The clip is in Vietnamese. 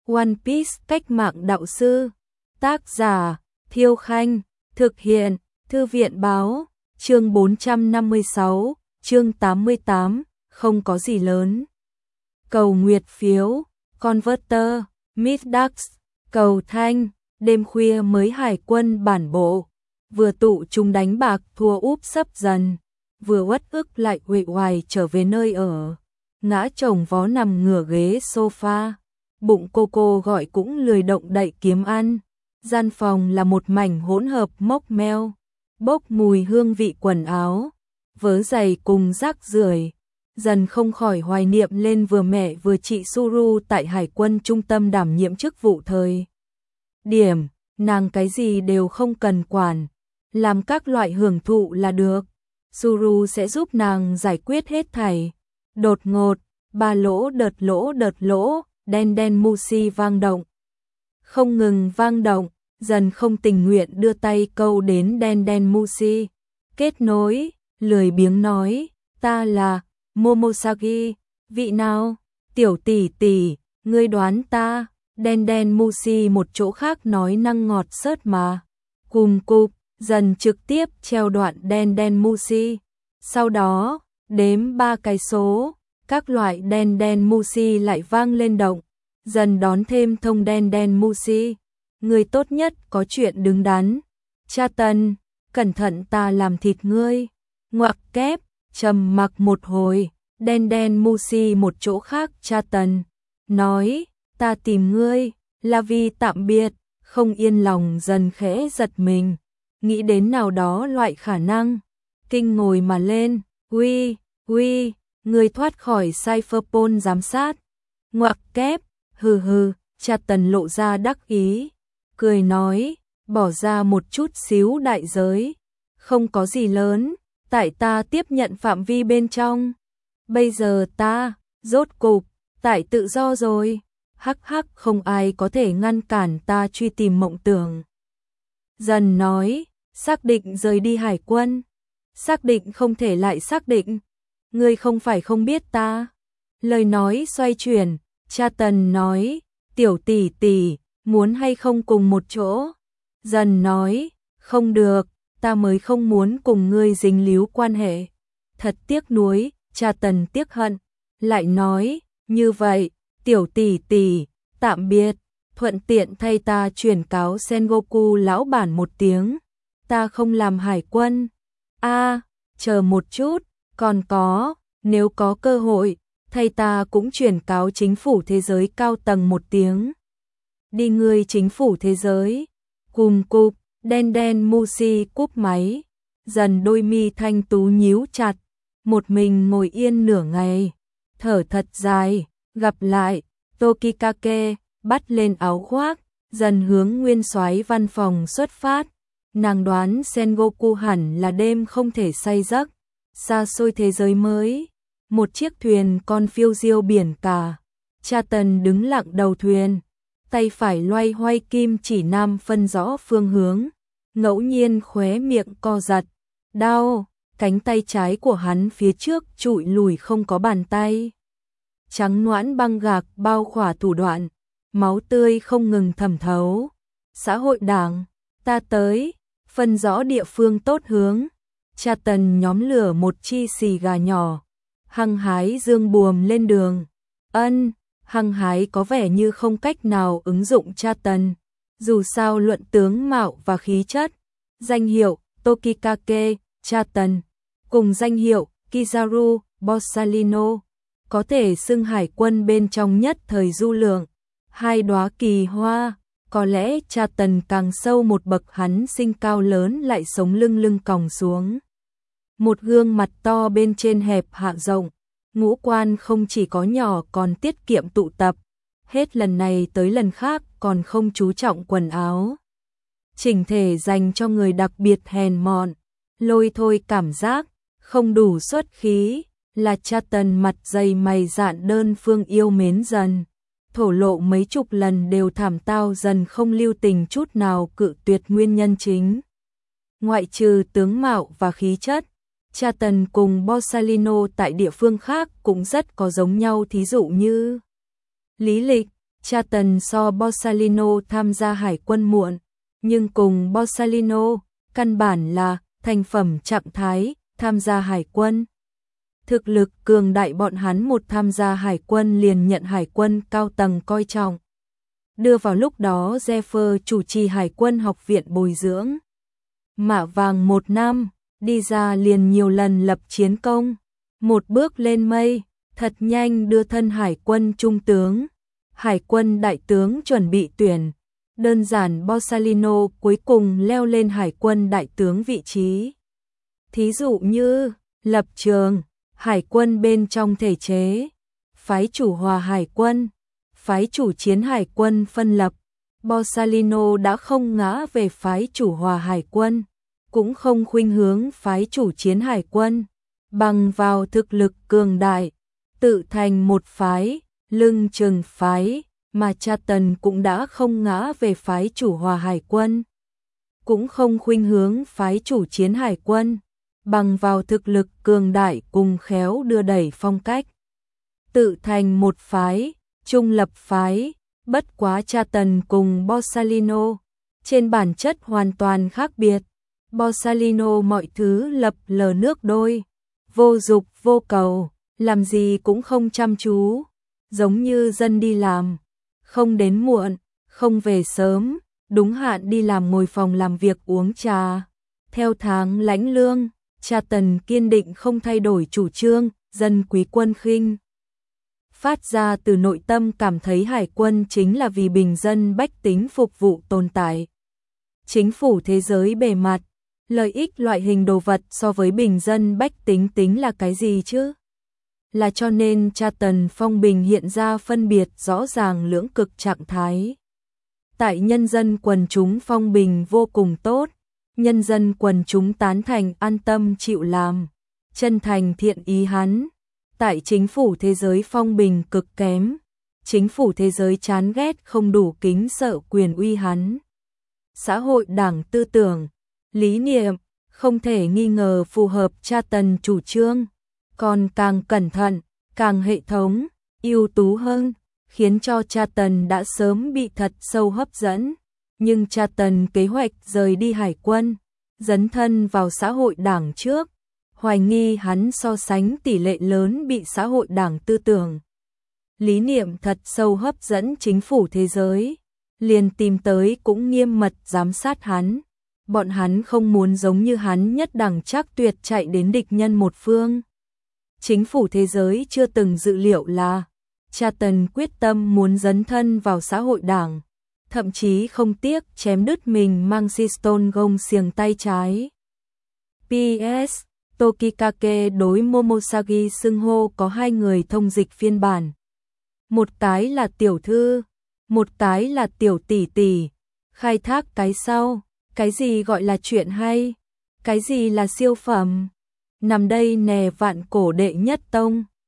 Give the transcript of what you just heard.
One Piece cách mạng đạo sư. Tác giả Thiêu Khanh. Thực hiện Thư viện Báo. Chương 456, chương 88, không có gì lớn. Cầu nguyệt phiếu, Converter, Middax, cầu thanh, đêm khuya mới hải quân bản bộ. Vừa tụ chúng đánh bạc thua úp sấp dần, vừa uất ức lại uể oải trở về nơi ở. Ngã chồng vó nằm ngửa ghế sofa, bụng cô gọi cũng lười động đậy kiếm ăn. Gian phòng là một mảnh hỗn hợp mốc meo, bốc mùi hương vị quần áo, vớ giày cùng rác rưởi. Dần không khỏi hoài niệm lên vừa mẹ vừa chị Suru tại Hải quân trung tâm đảm nhiệm chức vụ thời điểm, nàng cái gì đều không cần quản, làm các loại hưởng thụ là được. Suru sẽ giúp nàng giải quyết hết thảy. Đột ngột, ba lỗ đợt lỗ, đen Musi vang động. Không ngừng vang động, Dần không tình nguyện đưa tay câu đến đen Musi. Kết nối, lười biếng nói, ta là Momosagi, vị nào? Tiểu tỷ tỷ, ngươi đoán ta. Đen Musi một chỗ khác nói năng ngọt xớt mà. Cùng cục, Dần trực tiếp treo đoạn đen Musi. Sau đó, đếm 3 cái số, các loại đen Musi lại vang lên động. Dần đón thêm thông đen Musi. Ngươi tốt nhất có chuyện đứng đắn. Cha Tần, cẩn thận ta làm thịt ngươi. Ngoặc kép, trầm mặc một hồi, đen Musi một chỗ khác cha Tần. Nói, ta tìm ngươi, là vì tạm biệt, không yên lòng. Dần khẽ giật mình, nghĩ đến nào đó loại khả năng. Kinh ngồi mà lên, uy, ngươi thoát khỏi Cypherpol giám sát. Ngoặc kép, hừ, cha Tần lộ ra đắc ý. Cười nói, bỏ ra một chút xíu đại giới. Không có gì lớn, tại ta tiếp nhận phạm vi bên trong. Bây giờ ta, rốt cục, tại tự do rồi. Hắc không ai có thể ngăn cản ta truy tìm mộng tưởng. Dần nói, xác định rời đi hải quân. Xác định không thể lại xác định. Ngươi không phải không biết ta. Lời nói xoay chuyển, cha Tần nói, tiểu tỷ tỷ, muốn hay không cùng một chỗ? Dần nói, không được, ta mới không muốn cùng ngươi dính líu quan hệ. Thật tiếc nuối, cha Tần tiếc hận, lại nói, như vậy, tiểu tỷ tỷ, tạm biệt, thuận tiện thay ta chuyển cáo Sengoku lão bản một tiếng, ta không làm hải quân. Chờ một chút, còn có, nếu có cơ hội, thay ta cũng chuyển cáo chính phủ thế giới cao tầng một tiếng. Đi ngươi chính phủ thế giới. Cùng cục, đen Musi cúp máy. Dần đôi mi thanh tú nhíu chặt, một mình ngồi yên nửa ngày, thở thật dài. Gặp lại, Tokikake, bắt lên áo khoác, Dần hướng nguyên soái văn phòng xuất phát. Nàng đoán Sengoku hẳn là đêm không thể say giấc. Xa xôi thế giới mới, một chiếc thuyền con phiêu diêu biển cả. Cha Tần đứng lặng đầu thuyền, tay phải loay hoay kim chỉ nam phân rõ phương hướng, ngẫu nhiên khóe miệng co giật. Đau, cánh tay trái của hắn phía trước trụi lùi không có bàn tay. Trắng noãn băng gạc bao khỏa thủ đoạn, máu tươi không ngừng thẩm thấu. Xã hội đảng, ta tới, phân rõ địa phương tốt hướng. Cha Tần nhóm lửa một chi xì gà nhỏ, hăng hái dương buồm lên đường. Hăng hái có vẻ như không cách nào ứng dụng cha Tần. Dù sao luận tướng mạo và khí chất, danh hiệu Tokikake, cha Tần, cùng danh hiệu Kizaru, Borsalino, có thể xưng hải quân bên trong nhất thời du lượng. Hai đóa kỳ hoa, có lẽ cha Tần càng sâu một bậc. Hắn sinh cao lớn lại sống lưng còng xuống. Một gương mặt to bên trên hẹp hạ rộng. Ngũ quan không chỉ có nhỏ còn tiết kiệm tụ tập, hết lần này tới lần khác còn không chú trọng quần áo. Chỉnh thể dành cho người đặc biệt hèn mọn, lôi thôi cảm giác, không đủ xuất khí, là cha Tần mặt dày mày dạn đơn phương yêu mến Dần. Thổ lộ mấy chục lần đều thảm tao. Dần không lưu tình chút nào cự tuyệt nguyên nhân chính. Ngoại trừ tướng mạo và khí chất, cha Tần cùng Borsalino tại địa phương khác cũng rất có giống nhau, thí dụ như lý lịch, Cha Tần so Borsalino tham gia hải quân muộn, nhưng cùng Borsalino, căn bản là thành phẩm trạng thái, tham gia hải quân. Thực lực cường đại bọn hắn một tham gia hải quân liền nhận hải quân cao tầng coi trọng. Đưa vào lúc đó Jeffer chủ trì hải quân học viện bồi dưỡng. Mạ vàng 1 năm, đi ra liền nhiều lần lập chiến công. Một bước lên mây, thật nhanh đưa thân hải quân trung tướng. Hải quân đại tướng chuẩn bị tuyển. Đơn giản Borsalino cuối cùng leo lên hải quân đại tướng vị trí. Thí dụ như, lập trường, hải quân bên trong thể chế, phái chủ hòa hải quân, phái chủ chiến hải quân phân lập. Borsalino đã không ngã về phái chủ hòa hải quân, cũng không khuynh hướng phái chủ chiến hải quân, bằng vào thực lực cường đại, tự thành một phái, lưng chừng phái, mà cha Tần cũng đã không ngã về phái chủ hòa hải quân, cũng không khuynh hướng phái chủ chiến hải quân, bằng vào thực lực cường đại cùng khéo đưa đẩy phong cách, tự thành một phái, trung lập phái. Bất quá cha Tần cùng Borsalino trên bản chất hoàn toàn khác biệt. Borsalino mọi thứ lập lờ nước đôi, vô dục vô cầu, làm gì cũng không chăm chú, giống như dân đi làm, không đến muộn, không về sớm, đúng hạn đi làm ngồi phòng làm việc uống trà, theo tháng lãnh lương. Cha Tần kiên định không thay đổi chủ trương, dân quý quân khinh. Phát ra từ nội tâm cảm thấy hải quân chính là vì bình dân bách tính phục vụ tồn tại. Chính phủ thế giới bề mặt, lợi ích loại hình đồ vật so với bình dân bách tính tính là cái gì chứ? Là cho nên cha Tần phong bình hiện ra phân biệt rõ ràng lưỡng cực trạng thái. Tại nhân dân quần chúng phong bình vô cùng tốt, nhân dân quần chúng tán thành an tâm chịu làm, chân thành thiện ý hắn. Tại chính phủ thế giới phong bình cực kém, chính phủ thế giới chán ghét không đủ kính sợ quyền uy hắn. Xã hội đảng tư tưởng, lý niệm, không thể nghi ngờ phù hợp cha Tần chủ trương, còn càng cẩn thận, càng hệ thống, ưu tú hơn, khiến cho cha Tần đã sớm bị thật sâu hấp dẫn. Nhưng cha Tần kế hoạch rời đi hải quân, dấn thân vào xã hội đảng trước, hoài nghi hắn so sánh tỷ lệ lớn bị xã hội đảng tư tưởng, lý niệm thật sâu hấp dẫn chính phủ thế giới, liền tìm tới cũng nghiêm mật giám sát hắn. Bọn hắn không muốn giống như hắn nhất đẳng chắc tuyệt chạy đến địch nhân một phương. Chính phủ thế giới chưa từng dự liệu là cha Tần quyết tâm muốn dấn thân vào xã hội đảng, thậm chí không tiếc chém đứt mình mang Siston gông xiềng tay trái. PS, Tokikake đối Momosagi xưng hô có 2 người thông dịch phiên bản. Một cái là tiểu thư, một cái là tiểu tỷ tỷ. Khai thác cái sau, cái gì gọi là chuyện hay, cái gì là siêu phẩm. Nằm đây nè vạn cổ đệ nhất tông.